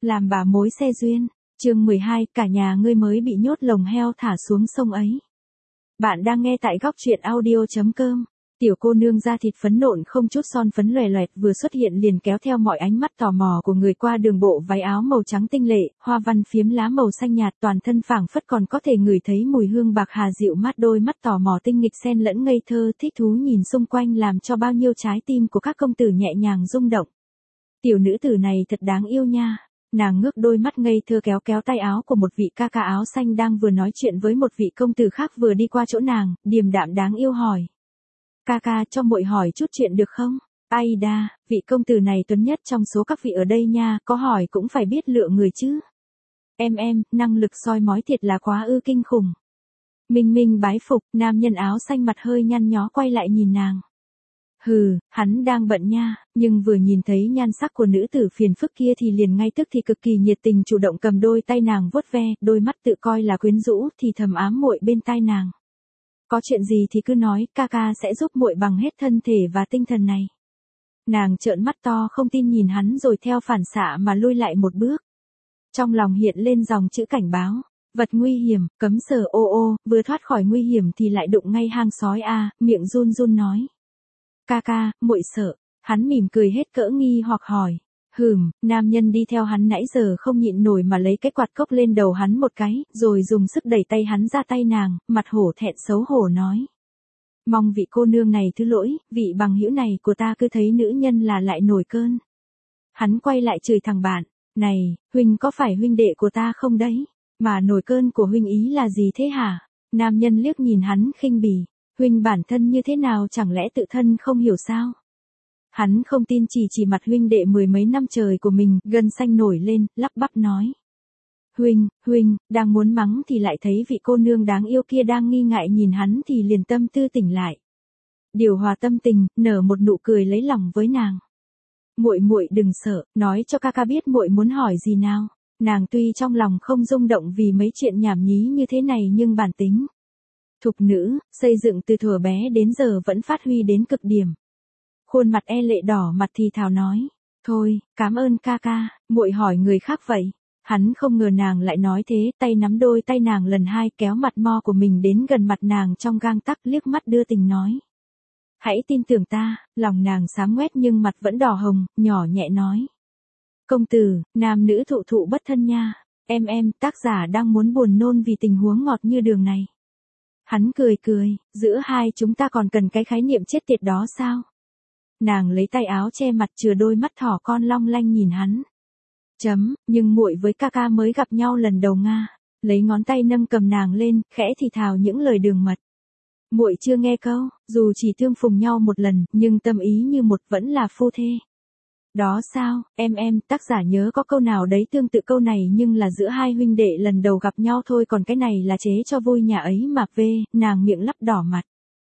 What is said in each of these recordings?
Làm bà mối xe duyên. Chương 12, cả nhà ngươi mới bị nhốt lồng heo thả xuống sông ấy. Bạn đang nghe tại góc truyện audio.com. Tiểu cô nương da thịt phấn nộn không chút son phấn loè loẹt vừa xuất hiện liền kéo theo mọi ánh mắt tò mò của người qua đường, bộ váy áo màu trắng tinh lệ, hoa văn phiếm lá màu xanh nhạt, toàn thân phảng phất còn có thể ngửi thấy mùi hương bạc hà dịu mát, đôi mắt tò mò tinh nghịch xen lẫn ngây thơ thích thú nhìn xung quanh làm cho bao nhiêu trái tim của các công tử nhẹ nhàng rung động. Tiểu nữ tử này thật đáng yêu nha. Nàng ngước đôi mắt ngây thơ kéo kéo tay áo của một vị ca ca áo xanh đang vừa nói chuyện với một vị công tử khác vừa đi qua chỗ nàng, điềm đạm đáng yêu hỏi. Ca ca, cho muội hỏi chút chuyện được không? Ai đa, vị công tử này tuấn nhất trong số các vị ở đây nha, có hỏi cũng phải biết lựa người chứ. Em, năng lực soi mói thiệt là quá ư kinh khủng. Minh bái phục, nam nhân áo xanh mặt hơi nhăn nhó quay lại nhìn nàng. Hừ, hắn đang bận nha, nhưng vừa nhìn thấy nhan sắc của nữ tử phiền phức kia thì liền ngay tức thì cực kỳ nhiệt tình chủ động cầm đôi tay nàng vuốt ve, đôi mắt tự coi là quyến rũ thì thầm ám muội bên tai nàng. Có chuyện gì thì cứ nói, ca ca sẽ giúp muội bằng hết thân thể và tinh thần này. Nàng trợn mắt to không tin nhìn hắn rồi theo phản xạ mà lui lại một bước. Trong lòng hiện lên dòng chữ cảnh báo. Vật nguy hiểm, cấm sờ ô, vừa thoát khỏi nguy hiểm thì lại đụng ngay hang sói a, miệng run run nói. Ca ca, muội sợ. Hắn mỉm cười hết cỡ nghi hoặc hỏi. Nam nhân đi theo hắn nãy giờ không nhịn nổi mà lấy cái quạt cốc lên đầu hắn một cái, rồi dùng sức đẩy tay hắn ra tay nàng, mặt hổ thẹn xấu hổ nói. Mong vị cô nương này thứ lỗi, vị bằng hữu này của ta cứ thấy nữ nhân là lại nổi cơn. Hắn quay lại chửi thằng bạn, này, huynh có phải huynh đệ của ta không đấy, mà nổi cơn của huynh ý là gì thế hả? Nam nhân liếc nhìn hắn khinh bỉ, huynh bản thân như thế nào chẳng lẽ tự thân không hiểu sao? Hắn không tin chỉ mặt huynh đệ mười mấy năm trời của mình, gân xanh nổi lên, lắp bắp nói. Huynh, đang muốn mắng thì lại thấy vị cô nương đáng yêu kia đang nghi ngại nhìn hắn thì liền tâm tư tỉnh lại. Điều hòa tâm tình, nở một nụ cười lấy lòng với nàng. Muội đừng sợ, nói cho ca ca biết muội muốn hỏi gì nào. Nàng tuy trong lòng không rung động vì mấy chuyện nhảm nhí như thế này nhưng bản tính thục nữ, xây dựng từ thuở bé đến giờ vẫn phát huy đến cực điểm. Khuôn mặt e lệ đỏ mặt thì thào nói, thôi, cảm ơn ca ca, muội hỏi người khác vậy. Hắn không ngờ nàng lại nói thế, tay nắm đôi tay nàng lần hai kéo mặt mo của mình đến gần mặt nàng trong gang tấc, liếc mắt đưa tình nói. Hãy tin tưởng ta, lòng nàng xám ngoét nhưng mặt vẫn đỏ hồng, nhỏ nhẹ nói. Công tử, nam nữ thụ bất thân nha, em, tác giả đang muốn buồn nôn vì tình huống ngọt như đường này. Hắn cười, giữa hai chúng ta còn cần cái khái niệm chết tiệt đó sao? Nàng lấy tay áo che mặt chừa đôi mắt thỏ con long lanh nhìn hắn. Nhưng muội với ca ca mới gặp nhau lần đầu nga. Lấy ngón tay nâng cầm nàng lên, khẽ thì thào những lời đường mật. Muội chưa nghe câu, dù chỉ tương phùng nhau một lần, nhưng tâm ý như một vẫn là phu thê. Đó sao, em, tác giả nhớ có câu nào đấy tương tự câu này nhưng là giữa hai huynh đệ lần đầu gặp nhau thôi, còn cái này là chế cho vui nhà ấy mà nàng miệng lắp đỏ mặt.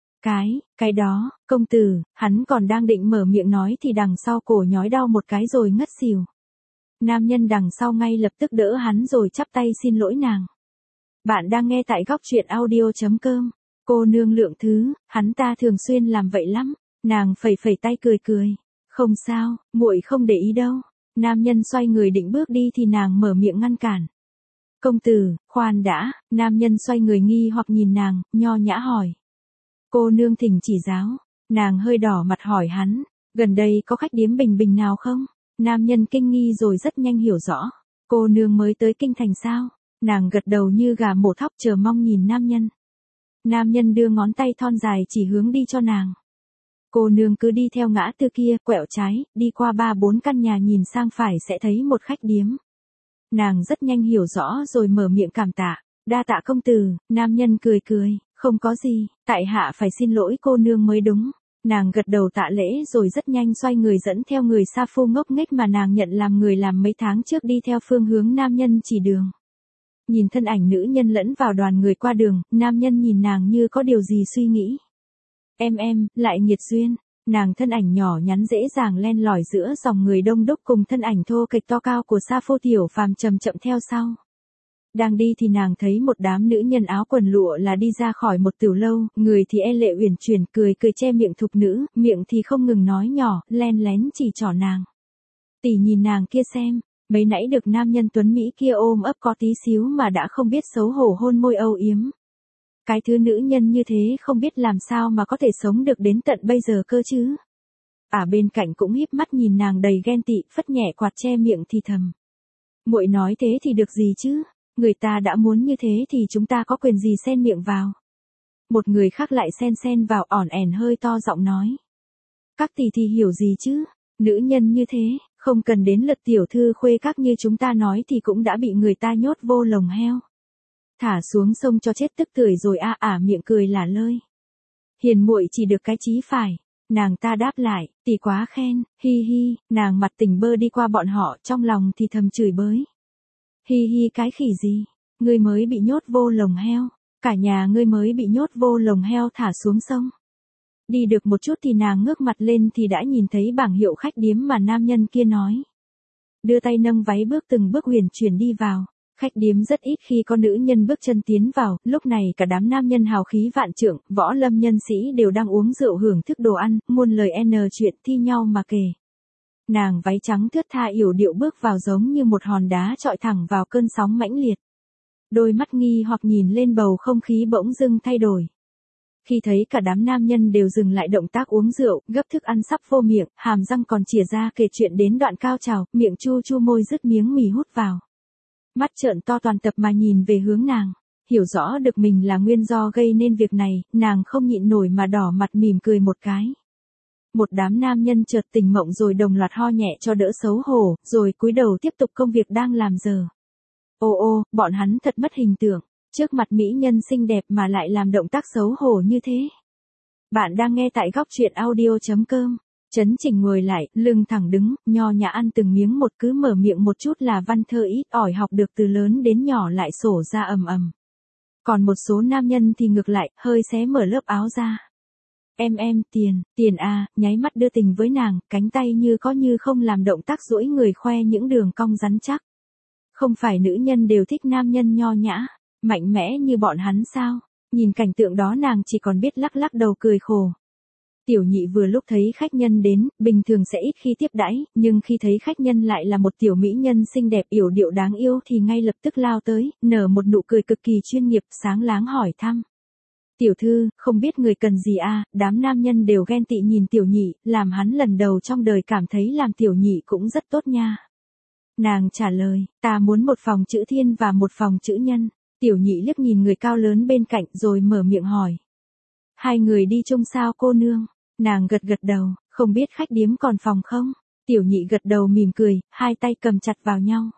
Cái đó, công tử, hắn còn đang định mở miệng nói thì đằng sau cổ nhói đau một cái rồi ngất xỉu. Nam nhân đằng sau ngay lập tức đỡ hắn rồi chắp tay xin lỗi nàng. Bạn đang nghe tại góc truyện audio.com. Cô nương lượng thứ, hắn ta thường xuyên làm vậy lắm. Nàng phẩy tay cười. Không sao, muội không để ý đâu. Nam nhân xoay người định bước đi thì nàng mở miệng ngăn cản. Công tử, khoan đã, nam nhân xoay người nghi hoặc nhìn nàng, nho nhã hỏi. Cô nương thỉnh chỉ giáo. Nàng hơi đỏ mặt hỏi hắn, gần đây có khách điếm bình nào không? Nam nhân kinh nghi rồi rất nhanh hiểu rõ. Cô nương mới tới kinh thành sao? Nàng gật đầu như gà mổ thóc chờ mong nhìn nam nhân. Nam nhân đưa ngón tay thon dài chỉ hướng đi cho nàng. Cô nương cứ đi theo ngã tư kia, quẹo trái, đi qua 3-4 căn nhà nhìn sang phải sẽ thấy một khách điếm. Nàng rất nhanh hiểu rõ rồi mở miệng cảm tạ. Đa tạ công tử, nam nhân cười, không có gì, tại hạ phải xin lỗi cô nương mới đúng. Nàng gật đầu tạ lễ rồi rất nhanh xoay người dẫn theo người sa phu ngốc nghếch mà nàng nhận làm người làm mấy tháng trước đi theo phương hướng nam nhân chỉ đường. Nhìn thân ảnh nữ nhân lẫn vào đoàn người qua đường, nam nhân nhìn nàng như có điều gì suy nghĩ. Em, lại nghiệt duyên. Nàng thân ảnh nhỏ nhắn dễ dàng len lỏi giữa dòng người đông đúc cùng thân ảnh thô kệch to cao của sa phu tiểu phàm chậm theo sau. Đang đi thì nàng thấy một đám nữ nhân áo quần lụa là đi ra khỏi một tiểu lâu, người thì e lệ uyển chuyển cười che miệng thục nữ, miệng thì không ngừng nói nhỏ, len lén chỉ trỏ nàng. Tỷ nhìn nàng kia xem, Mấy nãy được nam nhân tuấn Mỹ kia ôm ấp có tí xíu mà đã không biết xấu hổ hôn môi âu yếm. Cái thứ nữ nhân như thế không biết làm sao mà có thể sống được đến tận bây giờ cơ chứ. Bên cạnh cũng híp mắt nhìn nàng đầy ghen tị, phất nhẹ quạt che miệng thì thầm. Muội nói thế thì được gì chứ, người ta đã muốn như thế thì chúng ta có quyền gì xen miệng vào. Một người khác lại xen vào ỏn ẻn hơi to giọng nói. Các tỷ thì hiểu gì chứ, nữ nhân như thế, không cần đến lượt tiểu thư khuê các như chúng ta nói thì cũng đã bị người ta nhốt vô lồng heo. Thả xuống sông cho chết tức tưởi rồi miệng cười lả lơi. Hiền muội chỉ được cái chí phải. Nàng ta đáp lại, tỷ quá khen, hi hi, nàng mặt tỉnh bơ đi qua bọn họ, trong lòng thì thầm chửi bới. Hi hi cái khỉ gì, ngươi mới bị nhốt vô lồng heo, cả nhà ngươi mới bị nhốt vô lồng heo thả xuống sông. Đi được một chút thì nàng ngước mặt lên thì đã nhìn thấy bảng hiệu khách điếm mà nam nhân kia nói. Đưa tay nâng váy bước từng bước huyền chuyển đi vào. Khách điếm rất ít khi có nữ nhân bước chân tiến vào, lúc này cả đám nam nhân hào khí vạn trượng, võ lâm nhân sĩ đều đang uống rượu hưởng thức đồ ăn, muôn lời chuyện thi nhau mà kể. Nàng váy trắng thướt tha yểu điệu bước vào giống như một hòn đá trọi thẳng vào cơn sóng mãnh liệt. Đôi mắt nghi hoặc nhìn lên bầu không khí bỗng dưng thay đổi. Khi thấy cả đám nam nhân đều dừng lại động tác uống rượu, gấp thức ăn sắp vô miệng, hàm răng còn chìa ra kể chuyện đến đoạn cao trào, miệng chu chu môi dứt miếng mì hút vào. Mắt trợn to toàn tập mà nhìn về hướng nàng, hiểu rõ được mình là nguyên do gây nên việc này, nàng không nhịn nổi mà đỏ mặt mỉm cười một cái. Một đám nam nhân chợt tỉnh mộng rồi đồng loạt ho nhẹ cho đỡ xấu hổ, rồi cúi đầu tiếp tục công việc đang làm giờ. Ô, bọn hắn thật mất hình tượng, trước mặt mỹ nhân xinh đẹp mà lại làm động tác xấu hổ như thế. Bạn đang nghe tại góc truyện audio.com. Trấn Trình ngồi lại, lưng thẳng đứng, nho nhã ăn từng miếng một, cứ mở miệng một chút là văn thơ ít ỏi học được từ lớn đến nhỏ lại sổ ra ầm ầm. Còn một số nam nhân thì ngược lại, hơi xé mở lớp áo ra. Em, tiền nháy mắt đưa tình với nàng, cánh tay như có như không làm động tác duỗi người khoe những đường cong rắn chắc. Không phải nữ nhân đều thích nam nhân nho nhã, mạnh mẽ như bọn hắn sao? Nhìn cảnh tượng đó nàng chỉ còn biết lắc lắc đầu cười khổ. Tiểu nhị vừa lúc thấy khách nhân đến, bình thường sẽ ít khi tiếp đãi, nhưng khi thấy khách nhân lại là một tiểu mỹ nhân xinh đẹp yểu điệu đáng yêu thì ngay lập tức lao tới, nở một nụ cười cực kỳ chuyên nghiệp, sáng láng hỏi thăm. Tiểu thư, không biết người cần gì đám nam nhân đều ghen tị nhìn tiểu nhị, làm hắn lần đầu trong đời cảm thấy làm tiểu nhị cũng rất tốt nha. Nàng trả lời, ta muốn một phòng chữ thiên và một phòng chữ nhân. Tiểu nhị liếc nhìn người cao lớn bên cạnh rồi mở miệng hỏi. Hai người đi chung sao cô nương? Nàng gật đầu, không biết khách điếm còn phòng không? Tiểu nhị gật đầu mỉm cười, hai tay cầm chặt vào nhau.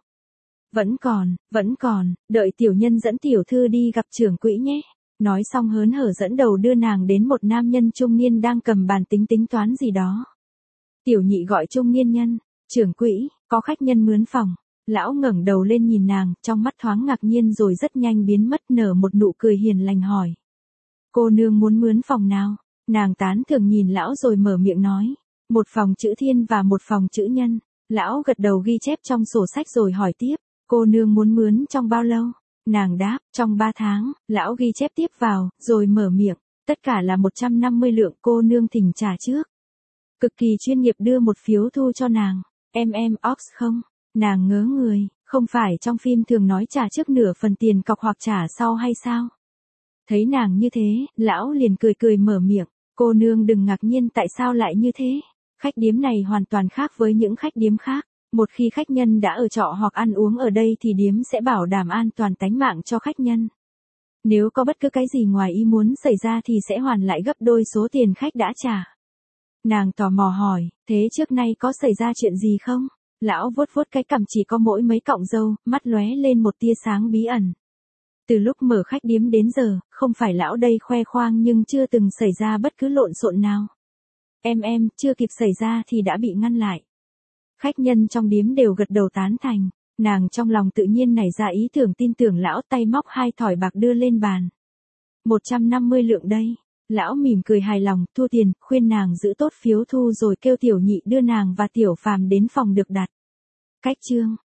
Vẫn còn, đợi tiểu nhân dẫn tiểu thư đi gặp trưởng quỹ nhé. Nói xong hớn hở dẫn đầu đưa nàng đến một nam nhân trung niên đang cầm bàn tính toán gì đó. Tiểu nhị gọi trung niên nhân, trưởng quỹ, có khách nhân mướn phòng. Lão ngẩng đầu lên nhìn nàng, trong mắt thoáng ngạc nhiên rồi rất nhanh biến mất, nở một nụ cười hiền lành hỏi. Cô nương muốn mướn phòng nào? Nàng tán thưởng nhìn lão rồi mở miệng nói. Một phòng chữ thiên và một phòng chữ nhân. Lão gật đầu ghi chép trong sổ sách rồi hỏi tiếp. Cô nương muốn mướn trong bao lâu? Nàng đáp, trong 3 tháng. Lão ghi chép tiếp vào, rồi mở miệng. Tất cả là 150 lượng, cô nương thỉnh trả trước. Cực kỳ chuyên nghiệp đưa một phiếu thu cho nàng. Ox không? Nàng ngớ người, không phải trong phim thường nói trả trước nửa phần tiền cọc hoặc trả sau hay sao? Thấy nàng như thế, lão liền cười mở miệng. Cô nương đừng ngạc nhiên tại sao lại như thế. Khách điếm này hoàn toàn khác với những khách điếm khác. Một khi khách nhân đã ở trọ hoặc ăn uống ở đây thì điếm sẽ bảo đảm an toàn tánh mạng cho khách nhân. Nếu có bất cứ cái gì ngoài ý muốn xảy ra thì sẽ hoàn lại gấp đôi số tiền khách đã trả. Nàng tò mò hỏi, thế trước nay có xảy ra chuyện gì không? Lão vuốt cái cằm chỉ có mỗi mấy cọng râu, mắt lóe lên một tia sáng bí ẩn. Từ lúc mở khách điếm đến giờ, không phải lão đây khoe khoang nhưng chưa từng xảy ra bất cứ lộn xộn nào. Chưa kịp xảy ra thì đã bị ngăn lại. Khách nhân trong điếm đều gật đầu tán thành, nàng trong lòng tự nhiên nảy ra ý tưởng tin tưởng lão, tay móc 2 thỏi bạc đưa lên bàn. 150 lượng đây. Lão mỉm cười hài lòng, thu tiền, khuyên nàng giữ tốt phiếu thu rồi kêu tiểu nhị đưa nàng và tiểu phàm đến phòng được đặt. Cách chương